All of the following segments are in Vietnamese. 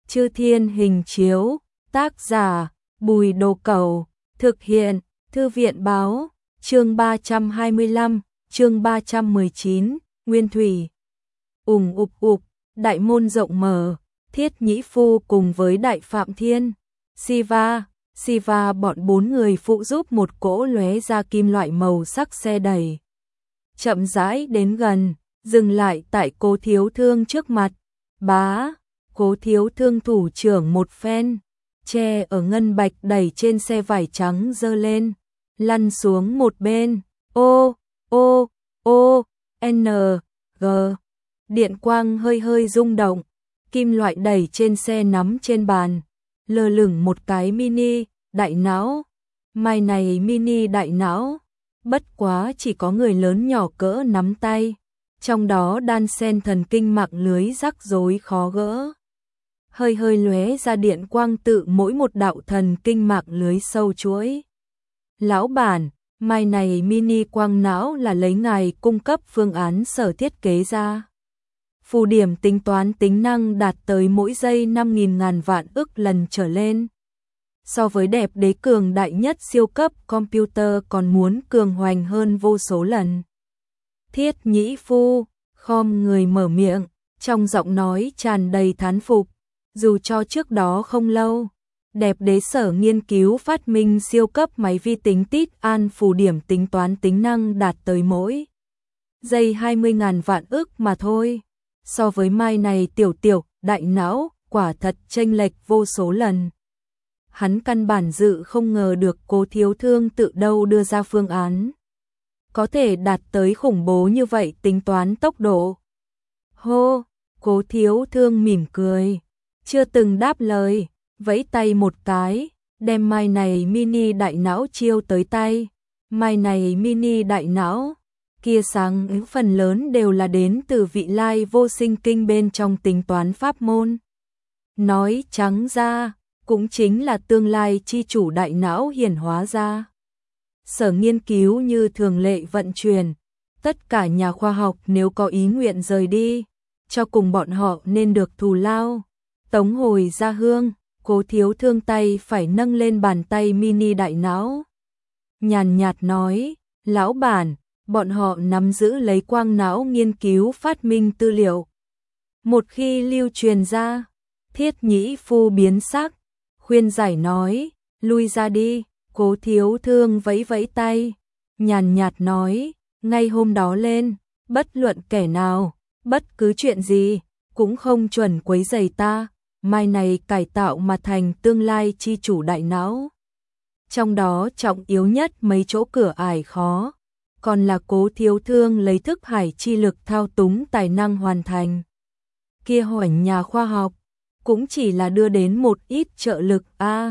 Chư Thiên Hình Chiếu, tác giả Bùi Đồ Cẩu, thực hiện Thư viện Báo, chương 325, chương 319, Nguyên Thủy. Ục, đại môn rộng mở, Thiết Nhĩ Phu cùng với Đại Phạm Thiên, Siva bọn 4 người phụ giúp một cỗ lóe ra kim loại màu sắc xe đẩy. Chậm rãi đến gần, dừng lại tại Cố Thiếu Thương trước mặt. Bá, Cố Thiếu Thương thủ trưởng một phen, che ở ngân bạch đẩy trên xe vải trắng dơ lên, lăn xuống một bên. G. Điện quang hơi rung động, kim loại đẩy trên xe nắm trên bàn, lơ lửng một cái mini đại não. Mai này mini đại não, bất quá chỉ có người lớn nhỏ cỡ nắm tay, trong đó đan xen thần kinh mạng lưới rắc rối khó gỡ. Hơi lóe ra điện quang tự mỗi một đạo thần kinh mạng lưới sâu chuỗi. Lão bản, mai này mini quang não là lấy ngài cung cấp phương án sở thiết kế ra. Phù điểm tính toán tính năng đạt tới mỗi giây 5.000 ngàn vạn ức lần trở lên. So với đẹp đế cường đại nhất siêu cấp computer còn muốn cường hoành hơn vô số lần. Thiết Nhĩ Phu khom người mở miệng, trong giọng nói tràn đầy thán phục. Dù cho trước đó không lâu, đẹp đế sở nghiên cứu phát minh siêu cấp máy vi tính tít an phù điểm tính toán tính năng đạt tới mỗi giây 20.000 vạn ức mà thôi. So với mai này tiểu đại não, quả thật chênh lệch vô số lần. Hắn căn bản dự không ngờ được Cố Thiếu Thương tự đâu đưa ra phương án có thể đạt tới khủng bố như vậy tính toán tốc độ. Hô, Cố Thiếu Thương mỉm cười, chưa từng đáp lời, vẫy tay một cái, đem mai này mini đại não chiêu tới tay. Mai này mini đại não, kia sáng ứng phần lớn đều là đến từ vị lai vô sinh kinh bên trong tính toán pháp môn. Nói trắng ra, cũng chính là tương lai chi chủ đại não hiển hóa ra. Sở nghiên cứu như thường lệ vận chuyển, tất cả nhà khoa học nếu có ý nguyện rời đi, cho cùng bọn họ nên được thù lao. Tống hồi ra hương, Cố Thiếu Thương tay phải nâng lên bàn tay mini đại não. Nhàn nhạt nói, lão bản, bọn họ nắm giữ lấy quang não nghiên cứu phát minh tư liệu. Một khi lưu truyền ra, Thiết Nhĩ Phu biến sắc, khuyên giải nói, lui ra đi. Cố Thiếu Thương vẫy tay, nhàn nhạt nói, ngay hôm đó lên, bất luận kẻ nào, bất cứ chuyện gì, cũng không chuẩn quấy rầy ta, mai này cải tạo mà thành tương lai chi chủ đại não. Trong đó trọng yếu nhất mấy chỗ cửa ải khó, còn là Cố Thiếu Thương lấy thức hải chi lực thao túng tài năng hoàn thành. Kia hoảnh nhà khoa học, cũng chỉ là đưa đến một ít trợ lực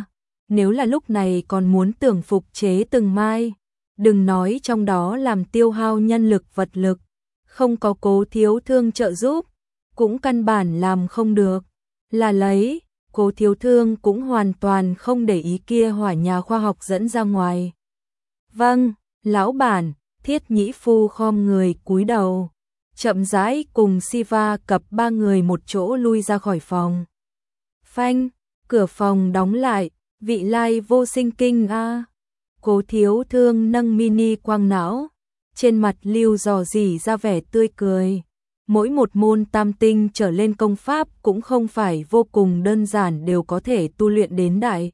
nếu là lúc này còn muốn tưởng phục chế từng mai, đừng nói trong đó làm tiêu hao nhân lực vật lực, không có Cố Thiếu Thương trợ giúp, cũng căn bản làm không được. Là lấy, Cố Thiếu Thương cũng hoàn toàn không để ý kia hỏa nhà khoa học dẫn ra ngoài. Vâng, lão bản. Thiết Nhĩ Phu khom người cúi đầu, chậm rãi cùng Siva cập 3 người một chỗ lui ra khỏi phòng. Phanh, cửa phòng đóng lại, vị lai vô sinh kinh Cố Thiếu Thương nâng mini quang não, trên mặt lưu dò dỉ ra vẻ tươi cười. Mỗi một môn tam tinh trở lên công pháp cũng không phải vô cùng đơn giản đều có thể tu luyện đến đại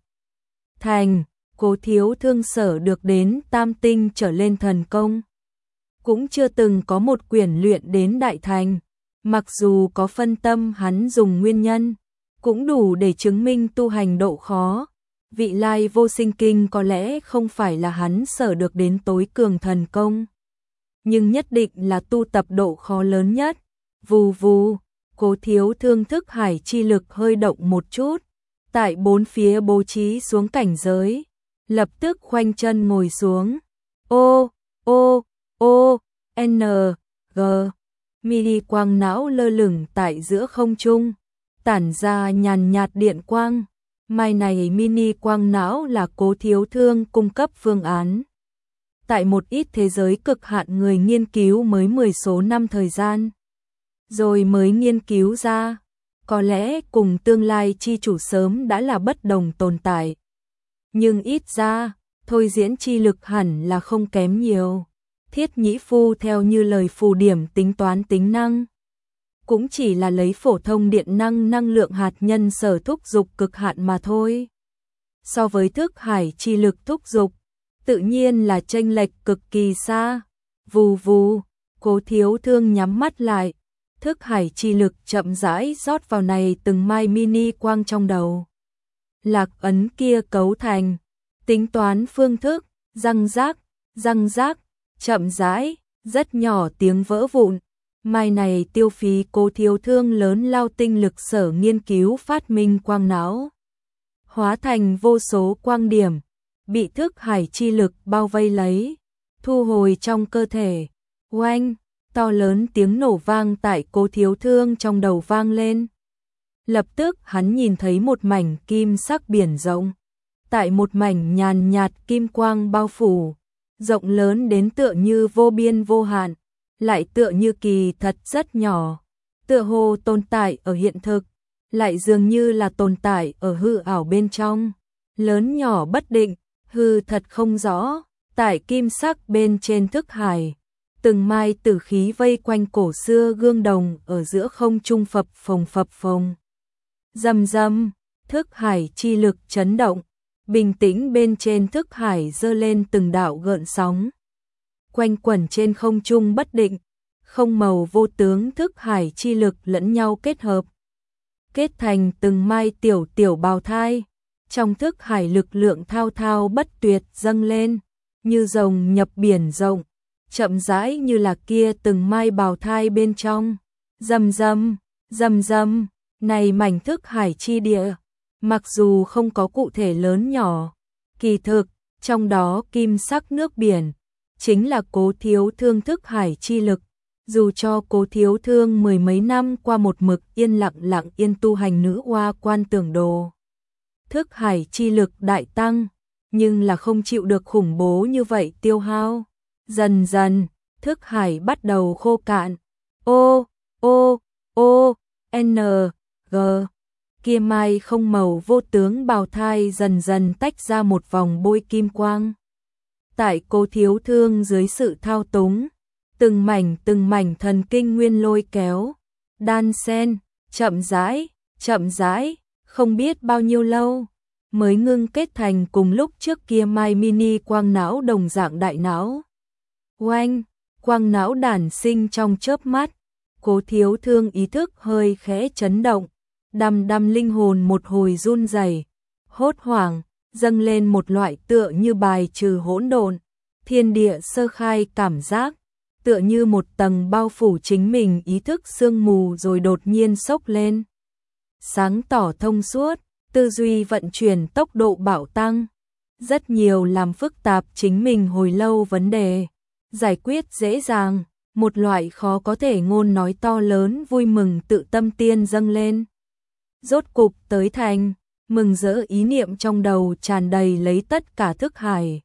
thành. Cố Thiếu Thương sở được đến tam tinh trở lên thần công, cũng chưa từng có một quyển luyện đến đại thành. Mặc dù có phân tâm hắn dùng nguyên nhân, cũng đủ để chứng minh tu hành độ khó. Vị lai vô sinh kinh có lẽ không phải là hắn sở được đến tối cường thần công, nhưng nhất định là tu tập độ khó lớn nhất. Vù, Cố Thiếu Thương thức hải chi lực hơi động một chút, tại bốn phía bố trí xuống cảnh giới, lập tức khoanh chân ngồi xuống. G. Mini quang não lơ lửng tại giữa không trung, tản ra nhàn nhạt điện quang. Mai này mini quang não là Cố Thiếu Thương cung cấp phương án. Tại một ít thế giới cực hạn người nghiên cứu mới 10 số năm thời gian, rồi mới nghiên cứu ra. có lẽ cùng tương lai chi chủ sớm đã là bất đồng tồn tại. Nhưng ít ra, thôi diễn chi lực hẳn là không kém nhiều. Thiết Nhĩ Phu theo như lời phù điểm tính toán tính năng, cũng chỉ là lấy phổ thông điện năng năng lượng hạt nhân sở thúc dục cực hạn mà thôi. So với thức hải chi lực thúc dục, tự nhiên là chênh lệch cực kỳ xa. Vù vù, Cố Thiếu Thương nhắm mắt lại, thức hải chi lực chậm rãi rót vào này từng mai mini quang trong đầu. Lạc ấn kia cấu thành, tính toán phương thức, răng rác, chậm rãi, rất nhỏ tiếng vỡ vụn. Mai này tiêu phí Cố Thiếu Thương lớn lao tinh lực sở nghiên cứu phát minh quang não, hóa thành vô số quang điểm, bị thức hải chi lực bao vây lấy, thu hồi trong cơ thể. Oanh, to lớn tiếng nổ vang tại Cố Thiếu Thương trong đầu vang lên. Lập tức hắn nhìn thấy một mảnh kim sắc biển rộng, tại một mảnh nhàn nhạt kim quang bao phủ, rộng lớn đến tựa như vô biên vô hạn, lại tựa như kỳ thật rất nhỏ, tựa hồ tồn tại ở hiện thực, lại dường như là tồn tại ở hư ảo bên trong, lớn nhỏ bất định, hư thật không rõ. Tại kim sắc bên trên thức hải, từng mai tử khí vây quanh cổ xưa gương đồng ở giữa không trung phập phồng. Rầm rầm, thức hải chi lực chấn động, bình tĩnh bên trên thức hải dơ lên từng đạo gợn sóng, quanh quẩn trên không trung bất định, không màu vô tướng thức hải chi lực lẫn nhau kết hợp, kết thành từng mai tiểu bào thai. Trong thức hải lực lượng thao thao bất tuyệt dâng lên, như rồng nhập biển rộng, chậm rãi như là kia từng mai bào thai bên trong. Rầm rầm, này mảnh thức hải chi địa, mặc dù không có cụ thể lớn nhỏ, kỳ thực, trong đó kim sắc nước biển, chính là Cố Thiếu Thương thức hải chi lực. Dù cho Cố Thiếu Thương mười mấy năm qua một mực yên lặng tu hành nữ hoa quan tưởng đồ, thức hải chi lực đại tăng, nhưng là không chịu được khủng bố như vậy tiêu hao. Dần dần, thức hải bắt đầu khô cạn. G, kia mai không màu vô tướng bào thai dần dần tách ra một vòng bôi kim quang. Tại Cố Thiếu Thương dưới sự thao túng, từng mảnh thần kinh nguyên lôi kéo, đan sen, chậm rãi, không biết bao nhiêu lâu, mới ngưng kết thành cùng lúc trước kia mai mini quang não đồng dạng đại não. Oanh, quang não đản sinh trong chớp mắt, Cố Thiếu Thương ý thức hơi khẽ chấn động, đăm linh hồn một hồi run rẩy, hốt hoảng, dâng lên một loại tựa như bài trừ hỗn độn, thiên địa sơ khai cảm giác, tựa như một tầng bao phủ chính mình ý thức sương mù rồi đột nhiên sốc lên. Sáng tỏ thông suốt, tư duy vận chuyển tốc độ bạo tăng, rất nhiều làm phức tạp chính mình hồi lâu vấn đề, giải quyết dễ dàng, một loại khó có thể ngôn nói to lớn vui mừng tự tâm tiên dâng lên. Rốt cục tới thành, mừng rỡ ý niệm trong đầu tràn đầy lấy tất cả thức hải.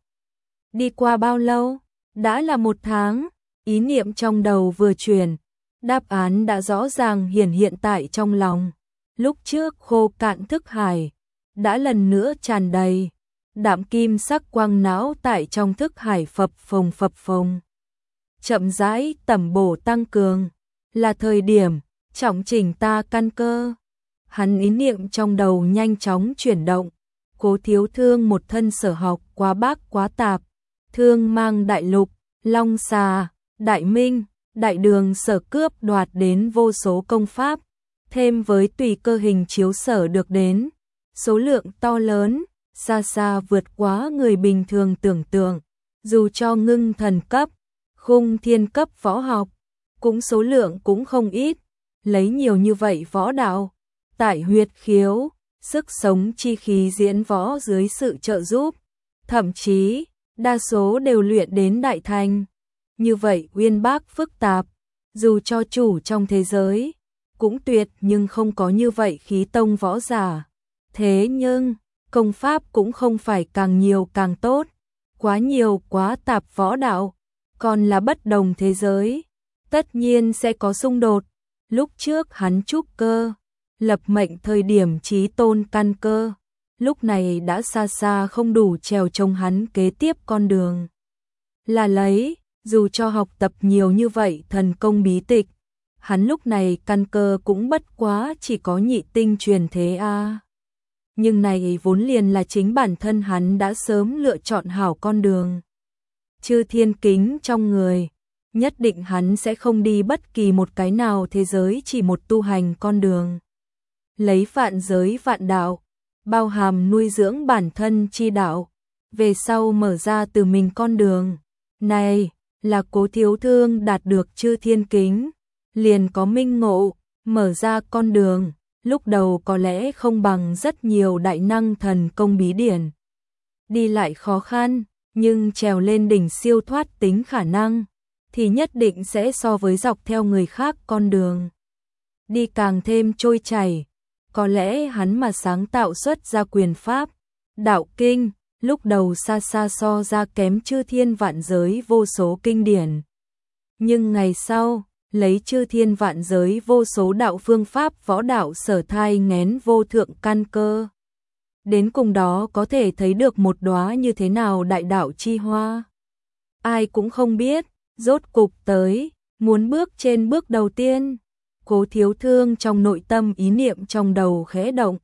Đi qua bao lâu? Đã là 1 tháng, ý niệm trong đầu vừa chuyển, đáp án đã rõ ràng hiện tại trong lòng. Lúc trước khô cạn thức hải, đã lần nữa tràn đầy, đạm kim sắc quang não tại trong thức hải phập phồng. Chậm rãi tẩm bổ tăng cường, là thời điểm trọng chỉnh ta căn cơ. Hắn ý niệm trong đầu nhanh chóng chuyển động, Cố Thiếu Thương một thân sở học quá bác quá tạp, thương mang đại lục, long xà, đại minh, đại đường sở cướp đoạt đến vô số công pháp, thêm với tùy cơ hình chiếu sở được đến, số lượng to lớn, xa vượt quá người bình thường tưởng tượng, dù cho ngưng thần cấp, khung thiên cấp võ học, cũng số lượng cũng không ít, lấy nhiều như vậy võ đạo, tại huyệt khiếu, sức sống chi khí diễn võ dưới sự trợ giúp, thậm chí, đa số đều luyện đến đại thành. Như vậy uyên bác phức tạp, dù cho chủ trong thế giới, cũng tuyệt nhưng không có như vậy khí tông võ giả. Thế nhưng, công pháp cũng không phải càng nhiều càng tốt, quá nhiều quá tạp võ đạo, còn là bất đồng thế giới, tất nhiên sẽ có xung đột. Lúc trước hắn trúc cơ, lập mệnh thời điểm chí tôn căn cơ, lúc này đã xa xa không đủ trèo trông hắn kế tiếp con đường. Là lấy, dù cho học tập nhiều như vậy thần công bí tịch, hắn lúc này căn cơ cũng bất quá chỉ có nhị tinh truyền thế a. Nhưng này vốn liền là chính bản thân hắn đã sớm lựa chọn hảo con đường. Chư thiên kính trong người, nhất định hắn sẽ không đi bất kỳ một cái nào thế giới chỉ một tu hành con đường. Lấy vạn giới vạn đạo, bao hàm nuôi dưỡng bản thân chi đạo, về sau mở ra từ mình con đường. Này, là Cố Thiếu Thương đạt được chư thiên kính, liền có minh ngộ, mở ra con đường, lúc đầu có lẽ không bằng rất nhiều đại năng thần công bí điển. Đi lại khó khăn, nhưng trèo lên đỉnh siêu thoát tính khả năng, thì nhất định sẽ so với dọc theo người khác con đường. Đi càng thêm trôi chảy, có lẽ hắn mà sáng tạo xuất ra quyền pháp, đạo kinh, lúc đầu xa xa so ra kém chư thiên vạn giới vô số kinh điển. Nhưng ngày sau, lấy chư thiên vạn giới vô số đạo phương pháp võ đạo sở thai nghén vô thượng căn cơ. Đến cùng đó có thể thấy được một đóa như thế nào đại đạo chi hoa. Ai cũng không biết, rốt cục tới, muốn bước trên bước đầu tiên. Cố Thiếu Thương trong nội tâm ý niệm trong đầu khẽ động.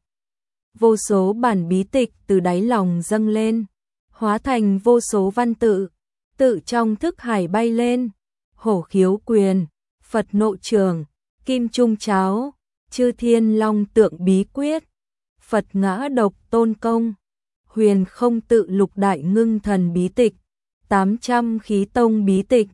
Vô số bản bí tịch từ đáy lòng dâng lên, hóa thành vô số văn tự, tự trong thức hải bay lên. Hổ khiếu quyền, Phật nộ trường, Kim trung cháo, Chư thiên long tượng bí quyết, Phật ngã độc tôn công, Huyền không tự lục đại ngưng thần bí tịch, 800 khí tông bí tịch,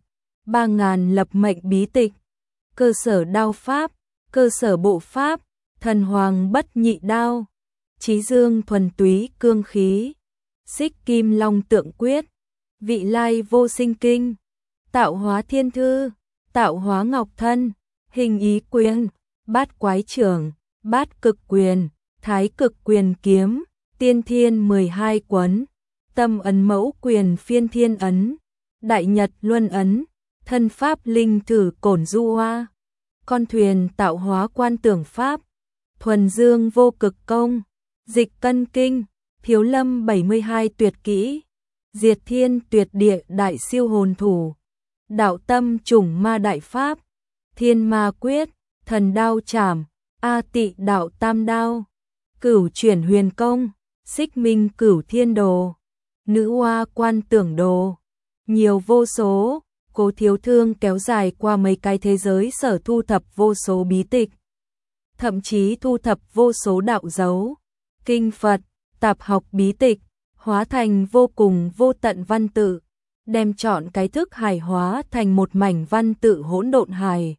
3000 lập mệnh bí tịch, cơ sở đao pháp, cơ sở bộ pháp, thần hoàng bất nhị đao, Chí dương thuần túy cương khí, Xích kim long tượng quyết, Vị lai vô sinh kinh, Tạo hóa thiên thư, Tạo hóa ngọc thân, Hình ý quyền, Bát quái trưởng, Bát cực quyền, Thái cực quyền kiếm, Tiên thiên 12 quấn, Tâm ấn mẫu quyền phiên thiên ấn, Đại nhật luân ấn, Thân pháp linh thử cổn du hoa, Con thuyền tạo hóa quan tưởng pháp, Thuần dương vô cực công, Dịch cân kinh, Thiếu lâm 72 tuyệt kỹ, Diệt thiên tuyệt địa đại siêu hồn thủ, Đạo tâm chủng ma đại pháp, Thiên ma quyết, Thần đao trảm, A tị đạo tam đao, Cửu chuyển huyền công, Xích minh cửu thiên đồ, Nữ hoa quan tưởng đồ, nhiều vô số. Cố Thiếu Thương kéo dài qua mấy cái thế giới sở thu thập vô số bí tịch, thậm chí thu thập vô số đạo dấu, kinh Phật, tạp học bí tịch, hóa thành vô cùng vô tận văn tự, đem chọn cái thức hải hóa thành một mảnh văn tự hỗn độn hải.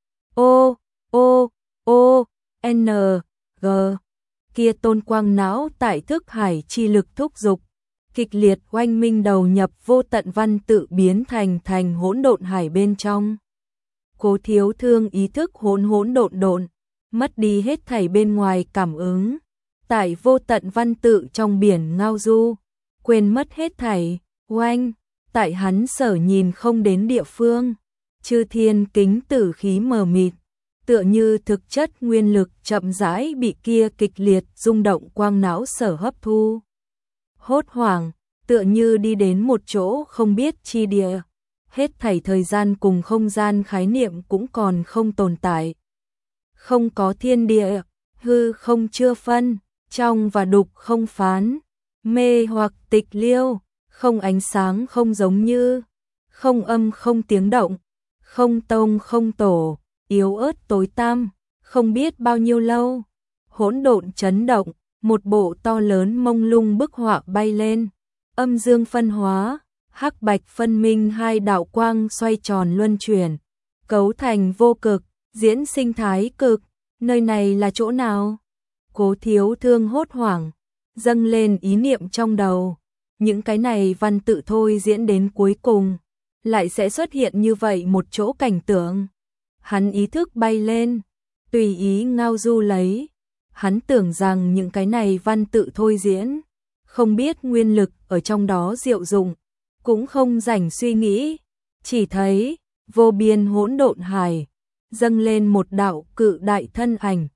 O, O, O, N, G, kia tôn quang não tại thức hải chi lực thúc dục, kịch liệt oanh minh đầu nhập vô tận văn tự biến thành hỗn độn hải bên trong. Cố Thiếu Thương ý thức hỗn hỗn độn độn, mất đi hết thảy bên ngoài cảm ứng, tại vô tận văn tự trong biển ngao du, quên mất hết thảy, oanh, tại hắn sở nhìn không đến địa phương, chư thiên kính tử khí mờ mịt, tựa như thực chất nguyên lực chậm rãi bị kia kịch liệt rung động quang não sở hấp thu. Hốt hoảng, tựa như đi đến một chỗ không biết chi địa, hết thảy thời gian cùng không gian khái niệm cũng còn không tồn tại. Không có thiên địa, hư không chưa phân, trong và đục không phán, mê hoặc tịch liêu, không ánh sáng không giống như, không âm không tiếng động, không tông không tổ, yếu ớt tối tăm, không biết bao nhiêu lâu. Hỗn độn chấn động, một bộ to lớn mông lung bức họa bay lên, âm dương phân hóa, hắc bạch phân minh hai đạo quang xoay tròn luân chuyển, cấu thành vô cực, diễn sinh thái cực, nơi này là chỗ nào? Cố Thiếu Thương hốt hoảng, dâng lên ý niệm trong đầu, những cái này văn tự thôi diễn đến cuối cùng, lại sẽ xuất hiện như vậy một chỗ cảnh tượng. Hắn ý thức bay lên, tùy ý ngao du lấy. Hắn tưởng rằng những cái này văn tự thôi diễn, không biết nguyên lực ở trong đó diệu dụng, cũng không rảnh suy nghĩ, chỉ thấy vô biên hỗn độn hải, dâng lên một đạo cự đại thân ảnh,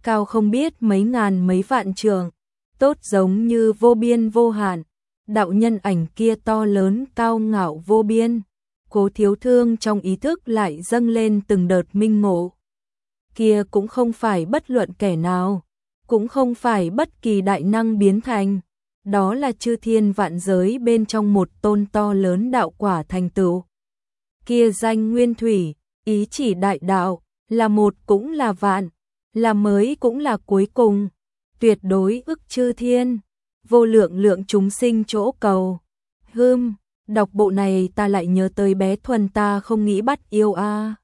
cao không biết mấy ngàn mấy vạn trượng, tốt giống như vô biên vô hạn. Đạo nhân ảnh kia to lớn cao ngạo vô biên. Cố Thiếu Thương trong ý thức lại dâng lên từng đợt minh ngộ. Kia cũng không phải bất luận kẻ nào, cũng không phải bất kỳ đại năng biến thành, đó là chư thiên vạn giới bên trong một tôn to lớn đạo quả thành tựu. Kia danh nguyên thủy, ý chỉ đại đạo, là một cũng là vạn, là mới cũng là cuối cùng, tuyệt đối ức chư thiên, vô lượng lượng chúng sinh chỗ cầu. Đọc bộ này ta lại nhớ tới bé Thuần ta không nghĩ bắt yêu a.